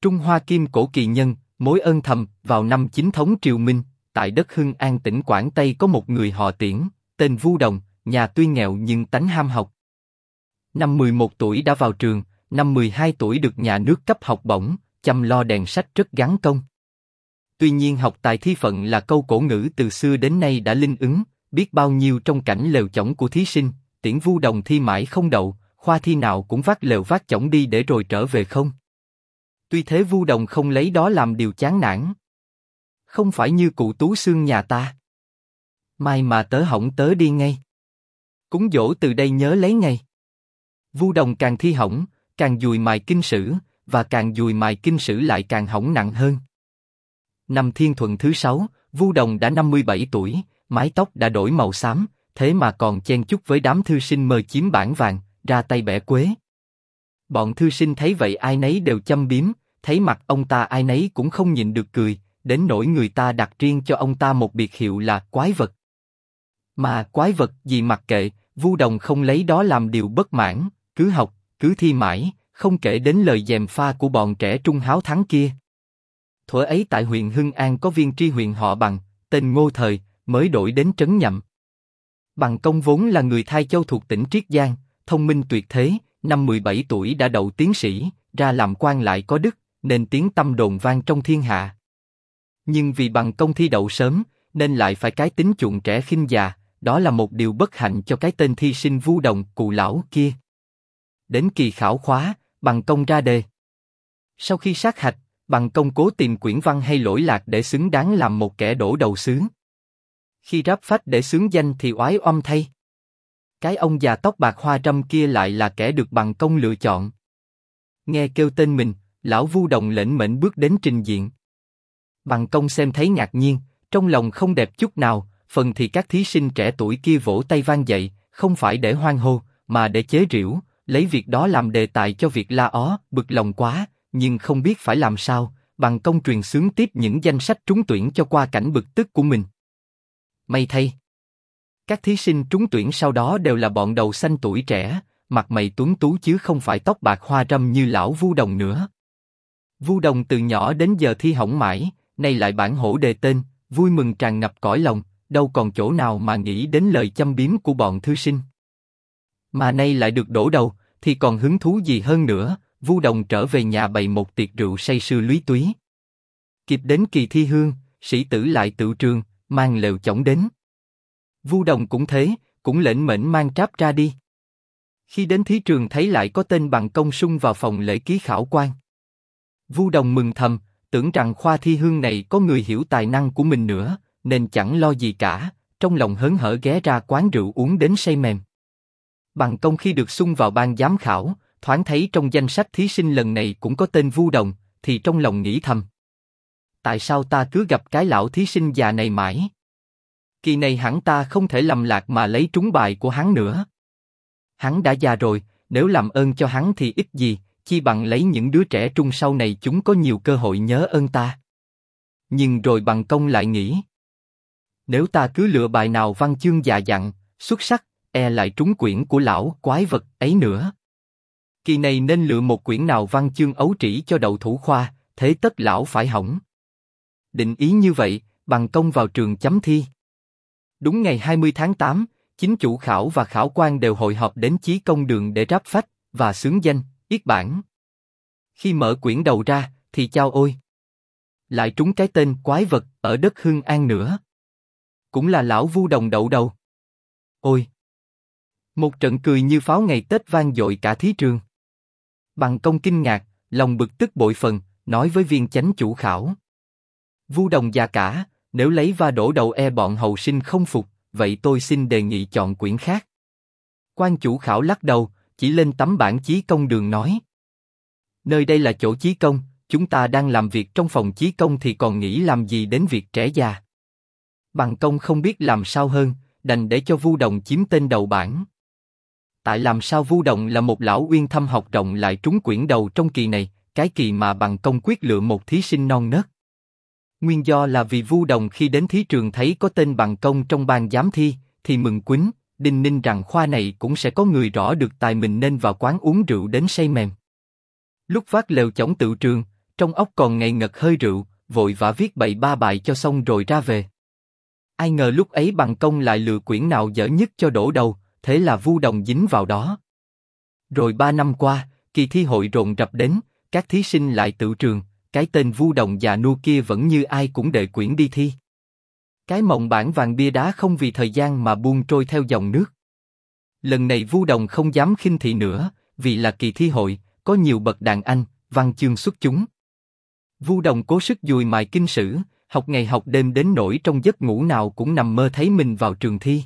Trung Hoa Kim Cổ Kỳ Nhân, mối ân thầm. Vào năm Chính thống Triều Minh, tại đất Hưng An tỉnh Quảng Tây có một người họ Tiễn, tên Vu Đồng, nhà tuy nghèo nhưng tánh ham học. Năm 11 tuổi đã vào trường, năm 12 tuổi được nhà nước cấp học bổng, chăm lo đèn sách rất gắng công. Tuy nhiên học tài thi phận là câu cổ ngữ từ xưa đến nay đã linh ứng, biết bao nhiêu trong cảnh lều chõng của thí sinh, Tiễn Vu Đồng thi mãi không đậu, khoa thi nào cũng vác lều vác chõng đi để rồi trở về không. Tuy thế Vu Đồng không lấy đó làm điều chán nản. Không phải như cụ Tú Xương nhà ta. Mai mà tớ hỏng tớ đi ngay. Cúng dỗ từ đây nhớ lấy ngay. Vu Đồng càng thi hỏng, càng dùi mài kinh sử, và càng dùi mài kinh sử lại càng hỏng nặng hơn. Năm Thiên Thuận thứ 6, Vu Đồng đã 57 tuổi, mái tóc đã đổi màu xám, thế mà còn chen chúc với đám thư sinh mơ chiếm bảng vàng, ra tay bẻ quế. Bọn thư sinh thấy vậy ai nấy đều châm biếm, thấy mặt ông ta ai nấy cũng không nhịn được cười, đến nỗi người ta đặt riêng cho ông ta một biệt hiệu là Quái Vật. Mà quái vật gì mặc kệ, Vu Đồng không lấy đó làm điều bất mãn, cứ học, cứ thi mãi, không kể đến lời gièm pha của bọn trẻ trung háo thắng kia. Thuở ấy tại huyện Hưng An có viên tri huyện họ Bằng, tên Ngô Thời, mới đổi đến trấn Nhậm. Bằng Công vốn là người Thai Châu thuộc tỉnh Triết Giang, thông minh tuyệt thế, năm 17 tuổi đã đậu tiến sĩ, ra làm quan lại có đức, nên tiếng tăm đồn vang trong thiên hạ. Nhưng vì Bằng Công thi đậu sớm, nên lại phải cái tính chuộng trẻ khinh già, đó là một điều bất hạnh cho cái tên thi sinh Vu Đồng cụ lão kia. Đến kỳ khảo khóa, Bằng Công ra đề. Sau khi sát hạch, Bằng Công cố tìm quyển văn hay lỗi lạc để xứng đáng làm một kẻ đổ đầu xứ. Khi ráp phách để xướng danh thì oái oăm thay. Cái ông già tóc bạc hoa râm kia lại là kẻ được Bằng Công lựa chọn. Nghe kêu tên mình, lão Vu Đồng lệnh mệnh bước đến trình diện. Bằng Công xem thấy ngạc nhiên, trong lòng không đẹp chút nào, phần thì các thí sinh trẻ tuổi kia vỗ tay vang dậy, không phải để hoan hô, mà để chế giễu, lấy việc đó làm đề tài cho việc la ó, bực lòng quá, nhưng không biết phải làm sao, Bằng Công truyền xướng tiếp những danh sách trúng tuyển cho qua cảnh bực tức của mình. May thay, các thí sinh trúng tuyển sau đó đều là bọn đầu xanh tuổi trẻ, mặt mày tuấn tú chứ không phải tóc bạc hoa râm như lão Vu Đồng nữa. Vu Đồng từ nhỏ đến giờ thi hỏng mãi, nay lại bản hổ đề tên, vui mừng tràn ngập cõi lòng, đâu còn chỗ nào mà nghĩ đến lời châm biếm của bọn thư sinh. Mà nay lại được đổ đầu, thì còn hứng thú gì hơn nữa, Vu Đồng trở về nhà bày một tiệc rượu say sưa lúy túy. Kịp đến kỳ thi hương, sĩ tử lại tựu trường, mang lều chõng đến. Vu Đồng cũng thế, cũng lệnh mệnh mang tráp ra đi. Khi đến thí trường thấy lại có tên Bằng Công sung vào phòng lễ ký khảo quan. Vu Đồng mừng thầm, tưởng rằng khoa thi hương này có người hiểu tài năng của mình nữa, nên chẳng lo gì cả, trong lòng hớn hở ghé ra quán rượu uống đến say mềm. Bằng Công khi được xung vào ban giám khảo, thoáng thấy trong danh sách thí sinh lần này cũng có tên Vu Đồng, thì trong lòng nghĩ thầm. Tại sao ta cứ gặp cái lão thí sinh già này mãi? Kỳ này hẳn ta không thể lầm lạc mà lấy trúng bài của hắn nữa. Hắn đã già rồi, nếu làm ơn cho hắn thì ít gì, chi bằng lấy những đứa trẻ trung sau này chúng có nhiều cơ hội nhớ ơn ta. Nhưng rồi Bằng Công lại nghĩ. Nếu ta cứ lựa bài nào văn chương già dặn, xuất sắc, e lại trúng quyển của lão Quái Vật ấy nữa. Kỳ này nên lựa một quyển nào văn chương ấu trĩ cho đậu thủ khoa, thế tất lão phải hỏng. Định ý như vậy, Bằng Công vào trường chấm thi. Đúng ngày 20 tháng 8, chính chủ khảo và khảo quan đều hội họp đến Chí Công Đường để ráp phách và xướng danh, yết bản. Khi mở quyển đầu ra, thì chao ôi! Lại trúng cái tên Quái Vật ở đất Hưng An nữa. Cũng là lão Vu Đồng đậu đầu. Ôi! Một trận cười như pháo ngày Tết vang dội cả thí trường. Bằng Công kinh ngạc, lòng bực tức bội phần, nói với viên chánh chủ khảo. Vu Đồng già cả, nếu lấy va đổ đầu e bọn hậu sinh không phục, vậy tôi xin đề nghị chọn quyển khác. Quan chủ khảo lắc đầu, chỉ lên tấm bảng Chí Công Đường nói. Nơi đây là chỗ Chí Công, chúng ta đang làm việc trong phòng Chí Công thì còn nghĩ làm gì đến việc trẻ già. Bằng Công không biết làm sao hơn, đành để cho Vu Đồng chiếm tên đầu bảng. Tại làm sao Vu Đồng là một lão uyên thâm học rộng lại trúng quyển đầu trong kỳ này, cái kỳ mà Bằng Công quyết lựa một thí sinh non nớt. Nguyên do là vì Vu Đồng khi đến thí trường thấy có tên Bằng Công trong ban giám thi, thì mừng quýnh, đinh ninh rằng khoa này cũng sẽ có người rõ được tài mình nên vào quán uống rượu đến say mềm. Lúc vác lều chõng tựu trường, trong óc còn ngây ngật hơi rượu, vội vã viết bậy ba bài cho xong rồi ra về. Ai ngờ lúc ấy Bằng Công lại lựa quyển nào dở nhất cho đổ đầu, thế là Vu Đồng dính vào đó. Rồi 3 năm qua, kỳ thi hội rộn rập đến, các thí sinh lại tựu trường, cái tên Vu Đồng già nua kia vẫn như ai cũng đệ quyển đi thi. Cái mộng bản vàng bia đá không vì thời gian mà buông trôi theo dòng nước. Lần này Vu Đồng không dám khinh thị nữa, vì là kỳ thi hội, có nhiều bậc đàn anh, văn chương xuất chúng. Vu Đồng cố sức dùi mài kinh sử, học ngày học đêm đến nỗi trong giấc ngủ nào cũng nằm mơ thấy mình vào trường thi.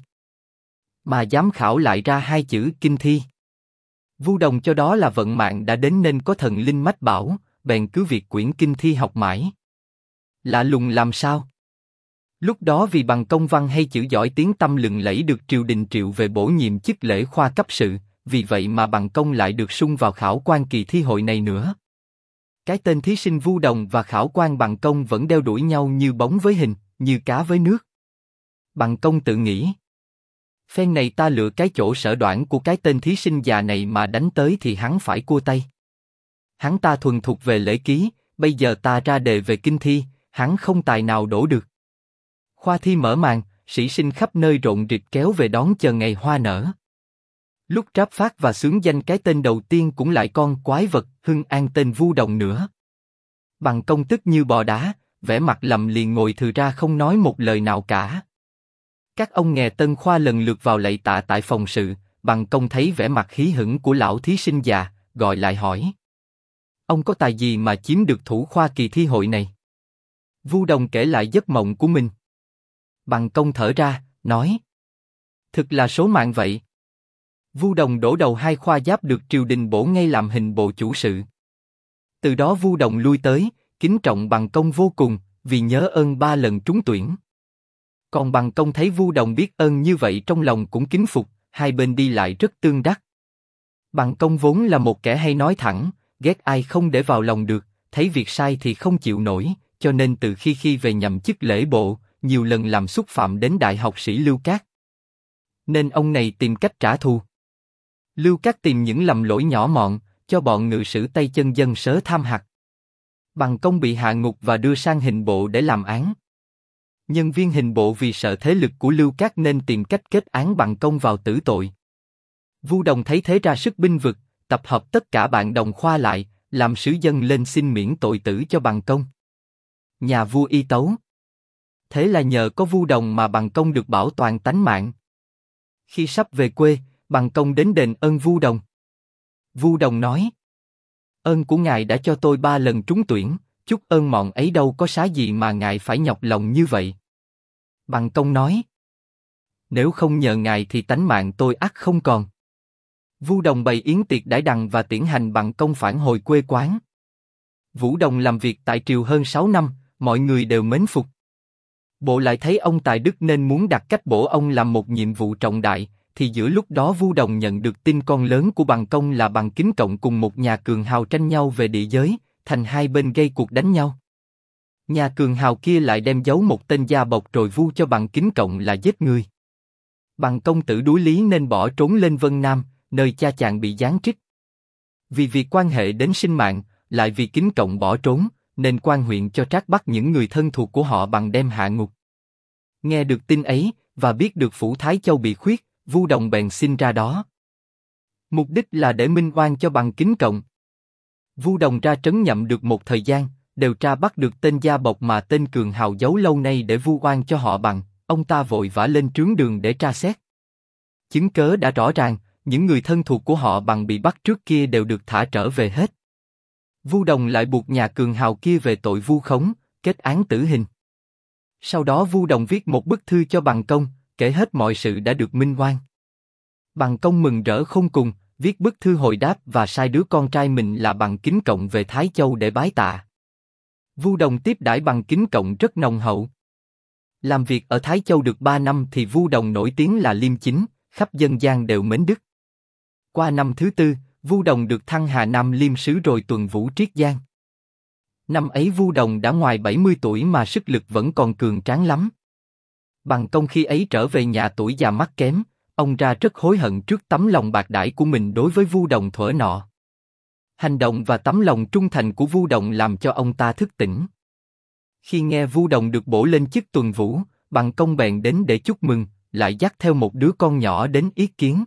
Mà giám khảo lại ra 2 chữ kinh thi. Vu Đồng cho đó là vận mạng đã đến nên có thần linh mách bảo, bèn cứ việc quyển kinh thi học mãi. Lạ lùng làm sao? Lúc đó vì bằng công văn hay chữ giỏi tiếng tăm lừng lẫy được triều đình triệu về bổ nhiệm chức lễ khoa cấp sự, vì vậy mà Bằng Công lại được sung vào khảo quan kỳ thi hội này nữa. Cái tên thí sinh Vu Đồng và khảo quan Bằng Công vẫn đeo đuổi nhau như bóng với hình, như cá với nước. Bằng Công tự nghĩ, phen này ta lựa cái chỗ sở đoản của cái tên thí sinh già này mà đánh tới thì hắn phải cua tay. Hắn ta thuần thục về lễ ký, bây giờ ta ra đề về kinh thi, hắn không tài nào đổ được. Khoa thi mở màn, sĩ sinh khắp nơi rộn rịp kéo về đón chờ ngày hoa nở. Lúc tráp phát và xướng danh cái tên đầu tiên cũng lại con quái vật Hưng An tên Vu Đồng nữa. Bằng Công tức như bò đá, vẻ mặt lầm liền ngồi thừ ra không nói một lời nào cả. Các ông nghè tân khoa lần lượt vào lạy tạ tại phòng sự, Bằng Công thấy vẻ mặt hí hửng của lão thí sinh già, gọi lại hỏi: ông có tài gì mà chiếm được thủ khoa kỳ thi hội này? Vu Đồng kể lại giấc mộng của mình. Bằng Công thở ra, nói: thực là số mạng vậy. Vu Đồng đổ đầu 2 khoa giáp được triều đình bổ ngay làm hình bộ chủ sự. Từ đó Vu Đồng lui tới, kính trọng Bằng Công vô cùng, vì nhớ ơn 3 lần trúng tuyển. Còn Bằng Công thấy Vu Đồng biết ơn như vậy trong lòng cũng kính phục, hai bên đi lại rất tương đắc. Bằng Công vốn là một kẻ hay nói thẳng, ghét ai không để vào lòng được, thấy việc sai thì không chịu nổi, cho nên từ khi về nhậm chức lễ bộ, nhiều lần làm xúc phạm đến đại học sĩ Lưu Cát. Nên ông này tìm cách trả thù. Lưu Cát tìm những lầm lỗi nhỏ mọn, cho bọn ngự sử tay chân dân sớ tham hạt. Bằng Công bị hạ ngục và đưa sang hình bộ để làm án. Nhân viên hình bộ vì sợ thế lực của Lưu Cát nên tìm cách kết án Bằng Công vào tử tội. Vu Đồng thấy thế ra sức binh vực, tập hợp tất cả bạn đồng khoa lại, làm sứ dân lên xin miễn tội tử cho Bằng Công. Nhà vua y tấu. Thế là nhờ có Vu Đồng mà Bằng Công được bảo toàn tánh mạng. Khi sắp về quê, Bằng Công đến đền ơn Vu Đồng. Vu Đồng nói: ơn của ngài đã cho tôi 3 lần trúng tuyển, chút ơn mọn ấy đâu có xá gì mà ngài phải nhọc lòng như vậy. Bằng Công nói: nếu không nhờ ngài thì tánh mạng tôi ắt không còn. Vu Đồng bày yến tiệc đãi đằng và tiễn hành Bằng Công phản hồi quê quán. Vũ Đồng làm việc tại triều hơn 6 năm, mọi người đều mến phục. Bộ lại thấy ông tài đức nên muốn đặt cách bổ ông làm một nhiệm vụ trọng đại, thì giữa lúc đó Vu Đồng nhận được tin con lớn của Bằng Công là Bằng Kính Cộng cùng một nhà cường hào tranh nhau về địa giới, thành hai bên gây cuộc đánh nhau. Nhà cường hào kia lại đem giấu một tên gia bộc rồi vu cho Bằng Kính Cộng là giết người. Bằng công tử đuối lý nên bỏ trốn lên Vân Nam, nơi cha chàng bị giáng trích. Vì việc quan hệ đến sinh mạng, lại vì Kính Cộng bỏ trốn, nên quan huyện cho trác bắt những người thân thuộc của họ bằng đem hạ ngục. Nghe được tin ấy, và biết được phủ Thái Châu bị khuyết, Vu Đồng bèn xin ra đó. Mục đích là để minh oan cho Bằng Kính Cộng. Vu Đồng ra trấn nhậm được một thời gian, điều tra bắt được tên gia bộc mà tên cường hào giấu lâu nay để vu oan cho họ Bằng, ông ta vội vã lên trướng đường để tra xét. Chứng cớ đã rõ ràng, những người thân thuộc của họ Bằng bị bắt trước kia đều được thả trở về hết. Vu Đồng lại buộc nhà cường hào kia về tội vu khống, kết án tử hình. Sau đó Vu Đồng viết một bức thư cho Bằng Công, kể hết mọi sự đã được minh oan. Bằng Công mừng rỡ khôn cùng, viết bức thư hồi đáp và sai đứa con trai mình là Bằng Kính Cộng về Thái Châu để bái tạ. Vu Đồng tiếp đãi Bằng Kính Cộng rất nồng hậu. Làm việc ở Thái Châu được 3 năm thì Vu Đồng nổi tiếng là liêm chính, khắp dân gian đều mến đức. Qua năm thứ 4, Vu Đồng được thăng Hà Nam liêm sứ rồi tuần vũ Triết Giang. Năm ấy Vu Đồng đã ngoài 70 tuổi mà sức lực vẫn còn cường tráng lắm. Bằng Công khi ấy trở về nhà tuổi già mắt kém, ông ra rất hối hận trước tấm lòng bạc đãi của mình đối với Vu Đồng thuở nọ. Hành động và tấm lòng trung thành của Vu Đồng làm cho ông ta thức tỉnh. Khi nghe Vu Đồng được bổ lên chức tuần vũ, Bằng Công bèn đến để chúc mừng, lại dắt theo một đứa con nhỏ đến yết kiến.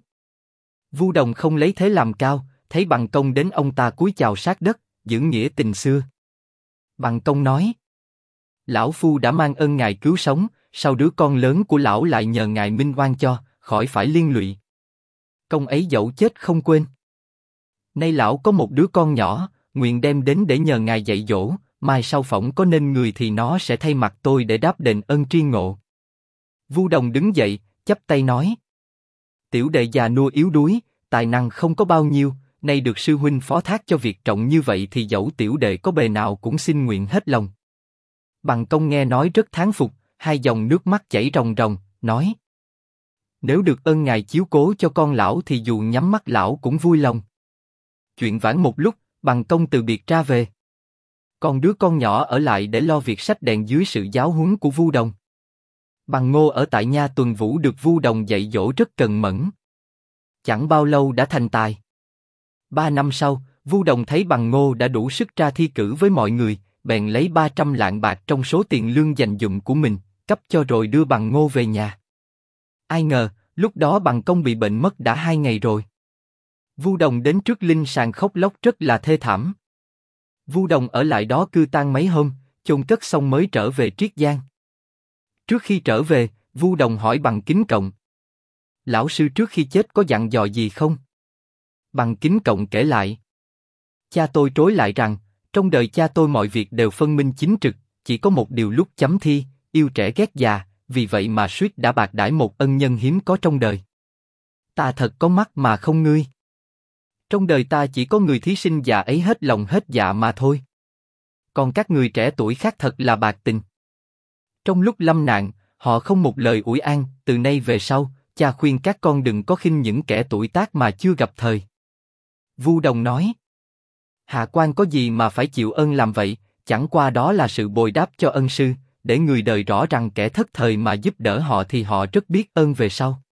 Vu Đồng không lấy thế làm cao, thấy Bằng Công đến ông ta cúi chào sát đất, giữ nghĩa tình xưa. Bằng Công nói: Lão Phu đã mang ơn ngài cứu sống, sao đứa con lớn của lão lại nhờ ngài minh oan cho, khỏi phải liên lụy. Công ấy dẫu chết không quên. Nay lão có một đứa con nhỏ, nguyện đem đến để nhờ ngài dạy dỗ, mai sau phỏng có nên người thì nó sẽ thay mặt tôi để đáp đền ơn tri ngộ. Vu Đồng đứng dậy, chắp tay nói: Tiểu đệ già nua yếu đuối, tài năng không có bao nhiêu, nay được sư huynh phó thác cho việc trọng như vậy thì dẫu tiểu đệ có bề nào cũng xin nguyện hết lòng. Bằng Công nghe nói rất thán phục, hai dòng nước mắt chảy ròng ròng, nói: Nếu được ơn ngài chiếu cố cho con lão thì dù nhắm mắt lão cũng vui lòng. Chuyện vãn một lúc, Bằng Công từ biệt ra về. Còn đứa con nhỏ ở lại để lo việc sách đèn dưới sự giáo huấn của Vu Đồng. Bằng Ngô ở tại nha tuần vũ được Vu Đồng dạy dỗ rất cần mẫn. Chẳng bao lâu đã thành tài. 3 năm sau, Vu Đồng thấy Bằng Ngô đã đủ sức ra thi cử với mọi người, bèn lấy 300 lạng bạc trong số tiền lương dành dụm của mình, cấp cho rồi đưa Bằng Ngô về nhà. Ai ngờ, lúc đó Bằng Công bị bệnh mất đã 2 ngày rồi. Vu Đồng đến trước linh sàng khóc lóc rất là thê thảm. Vu Đồng ở lại đó cư tang mấy hôm, chôn cất xong mới trở về Triết Giang. Trước khi trở về, Vu Đồng hỏi Bằng Kính Cộng: Lão sư trước khi chết có dặn dò gì không? Bằng Kính Cộng kể lại: Cha tôi trối lại rằng, trong đời cha tôi mọi việc đều phân minh chính trực, chỉ có một điều lúc chấm thi, yêu trẻ ghét già, vì vậy mà suýt đã bạc đãi một ân nhân hiếm có trong đời. Ta thật có mắt mà không ngươi. Trong đời ta chỉ có người thí sinh già ấy hết lòng hết dạ mà thôi. Còn các người trẻ tuổi khác thật là bạc tình. Trong lúc lâm nạn, họ không một lời ủi an, từ nay về sau, cha khuyên các con đừng có khinh những kẻ tuổi tác mà chưa gặp thời. Vu Đồng nói: Hạ quan có gì mà phải chịu ơn làm vậy, chẳng qua đó là sự bồi đáp cho ân sư, để người đời rõ rằng kẻ thất thời mà giúp đỡ họ thì họ rất biết ơn về sau.